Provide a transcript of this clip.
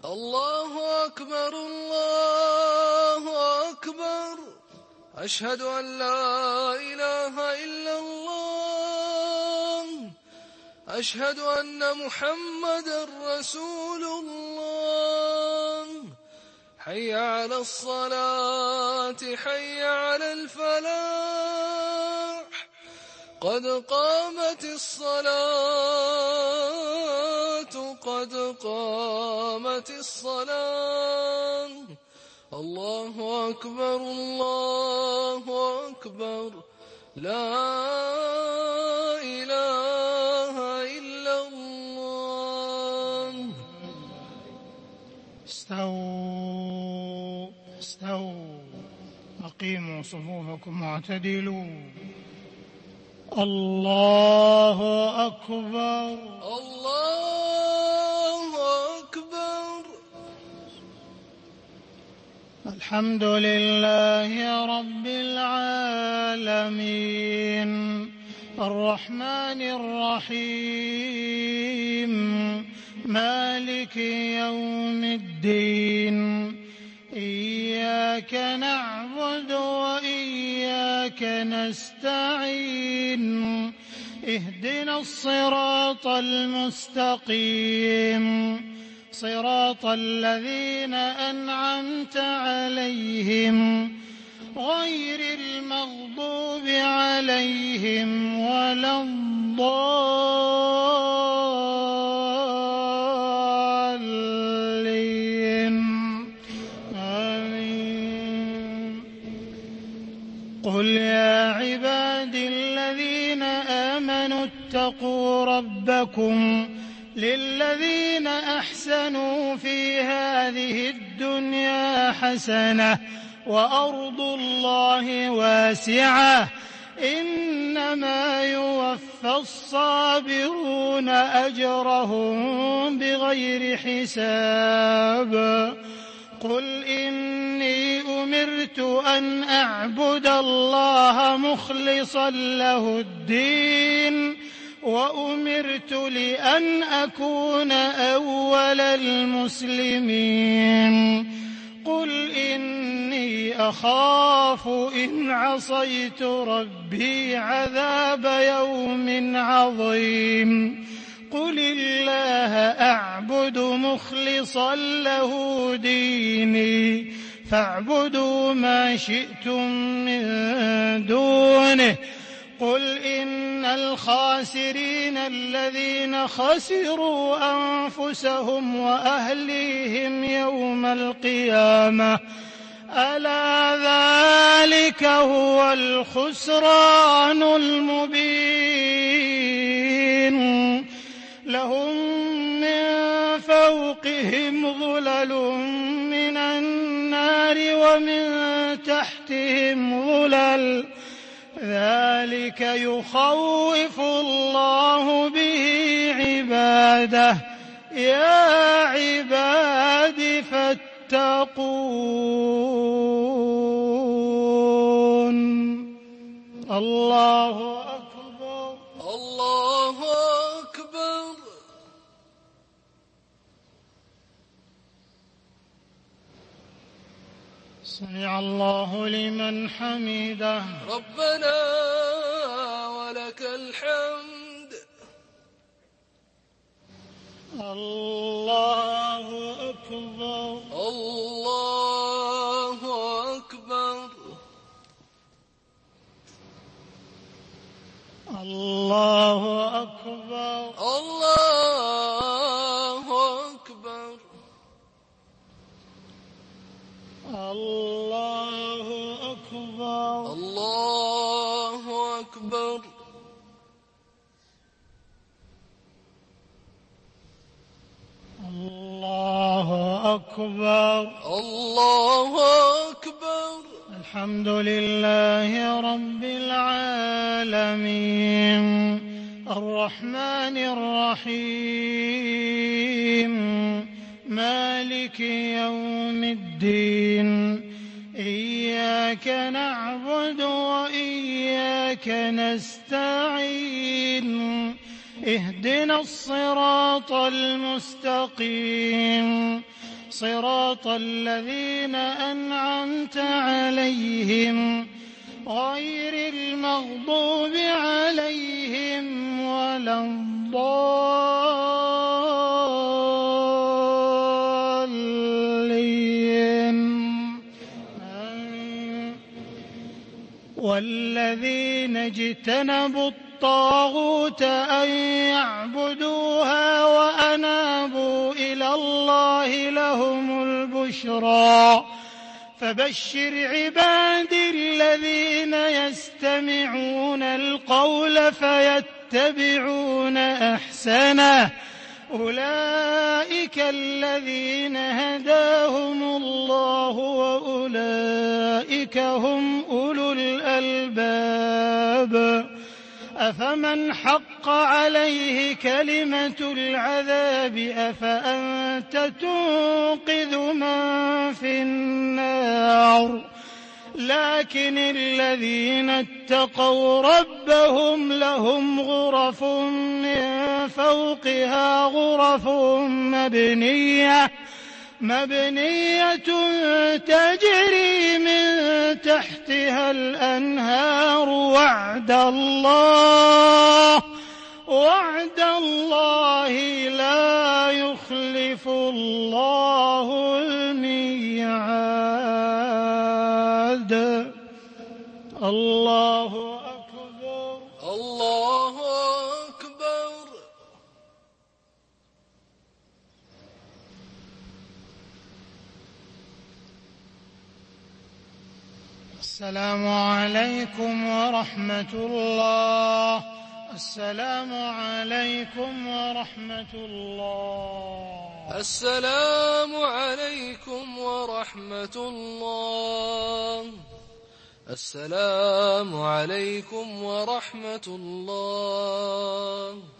الله أكبر الله أكبر. أشهد أن لا إله إلا الله. أشهد أن محمدا رسول الله. حي على الصلاة حي على الفلاح. قد قامت الصلاة قد قامت الصلاة. الله أكبر الله أكبر. لا إله إلا الله. استووا أقيموا صفوفكم واعتدلوا. الله أكبر الله أكبر. الحمد لله رب العالمين الرحمن الرحيم مالك يوم الدين. إياك نعبد وإياك نستعين. اهدنا الصراط المستقيم صراط الذين أنعمت عليهم غير المغضوب عليهم ولا الضالين. آمين. قل يا عبادي الذين آمنوا اتقوا ربكم للذين أحسنوا في هذه الدنيا حسنة وأرض الله واسعة إنما يوفى الصابرون أجرهم بغير حساب. قل إني أمرت أن أعبد الله مخلصا له الدين وأمرت لأن أكون أول المسلمين. قل إني أخاف إن عصيت ربي عذاب يوم عظيم. قل الله أعبد مخلصا له ديني فاعبدوا ما شئتم من دونه. قل إن الخاسرين الذين خسروا أنفسهم وأهليهم يوم القيامة ألا ذلك هو الخسران المبين. لهم من فوقهم ظلل من النار ومن تحتهم ظلل ذلك يخوف الله به عباده. يا عباد فاتقون. الله أكبر الله أكبر. سمع الله لمن حمده. ربنا ولك الحمد. الله أكبر الله أكبر. الله أكبر الله أكبر. الله أكبر الله أكبر. الله أكبر الله أكبر. الحمد لله رب العالمين الرحمن الرحيم مالك يوم الدين. إياك نعبد وإياك نستعين. اهدنا الصراط المستقيم صراط الذين أنعمت عليهم غير المغضوب عليهم ولا الضالين. والذين اجتنبوا الطاغوت أن يعبدوها وأنابوا إلى الله لهم البشرى فبشر عبادي الذين يستمعون القول فيتبعون أحسنه أولئك الذين هداهم الله وأولئك هم أولو الألباب. أفمن حق عليه كلمة العذاب أفأنت تنقذ من في النار لكن الذين اتقوا ربهم لهم غرف من فوقها غرف مبنية تجري من تحتها الأنهار وعد الله لا يخلف الله الميعاد. الله أكبر. الله أكبر. السلام عليكم ورحمة الله. السلام عليكم ورحمة الله. السلام عليكم ورحمة الله. السلام عليكم ورحمة الله.